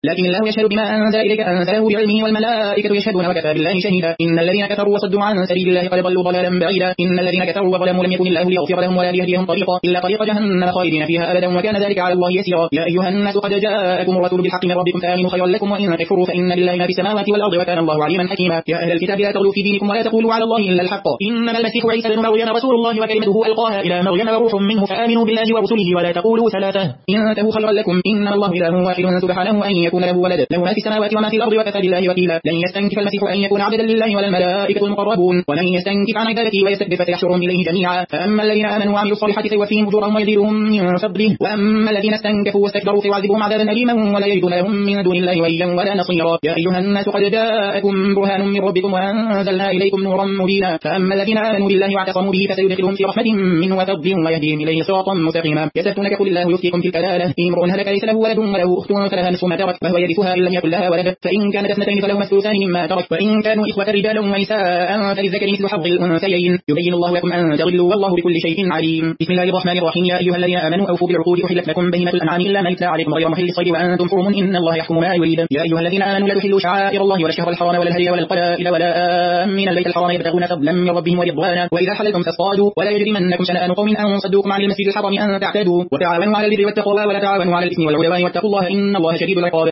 لكن الله يشهد بما أنزل إليك أنزله بعلمه والملائكة يشهدون وكفى بالله شهيدا. إن الذين كفروا وصدوا عن سبيل الله قد ضلوا ضلالا بعيدا. إن الذين كفروا وظلموا لم يكن الله ليغفر لهم ولا ليهديهم طريقا إلا طريق جهنم خالدين فيها أبدا وكان ذلك على الله يسيرا. يا أيها الناس قد جاءكم الرسول بالحق من ربكم فآمنوا خيرا لكم وإن تكفروا فإن لله ما في السماوات والأرض وكان الله عليما حكيما. يا أهل الكتاب لا تغلوا في دينكم ولا تقولوا على الله إلا الحق إنما المسيح عيسى بن مريم رسول الله وكلمته ألقاها إلى مريم وروح منه فآمنوا بالله ورسله ولا تقولوا ثلاثة انتهوا خيرا لكم إنما الله إله واحد سبحانه أن يكون له ولد له ما في السماوات وما في الأرض وكفى بالله وكيلا. لن يستنكف المسيح أن يكون عبدا لله ولا الملائكة المقربون ومن يستنكف عن عبادته ويستكبر فسيحشرهم إليه جميعا. فأما الذين آمنوا وعملوا الصالحات فيوفيهم أجورهم ويزيدهم من فضله وأما الذين استنكفوا واستكبروا فيعذبهم عذابا أليما ولا يجدون لهم من دون الله وليا ولا نصيرا. يا أيها الناس قد جاءكم برهان من ربكم وأنزلنا إليكم نورا مبينا. فأما الذين آمنوا بالله واعتصموا به فسيدخلهم في رحمة منه وفضل ويهديهم إليه صراطا مستقيما. يستفتونك قل الله يفتيكم في الكلالة إن امرؤ هلك ليس له ولد وله أخت فلها نصف ما ترك وهو يرثها إن لم يكن لها ولد فإن كانت اثنتين فلهما الثلثان مما ترك وإن كانوا إخوة رجالا ونساء فللذكر مثل حظ الأنثيين يبين الله لكم أن تضلوا والله بكل شيء عليم. بسم الله الرحمن الرحيم. يا أيها الذين آمنوا أوفوا بالعقود أحلت لكم بهيمة الأنعام إلا ما يتلى عليكم غير محل الصيد وأنتم حرم إن الله يحكم ما يريد. يا أيها الذين آمنوا لا تحلوا شعائر الله ولا الشهر الحرام ولا الهدي ولا القلائد ولا آمين البيت الحرام يبتغون فضلا من ربهم ورضوانا وإذا حللتم فاصطادوا ولا يجرمنكم شنآن قوم أن صدوكم عن المسجد الحرام أن تعتدوا وتعاونوا على البر والتقوى ولا تعاونوا على الإثم والعدوان واتقوا الله إن الله شديد العقاب.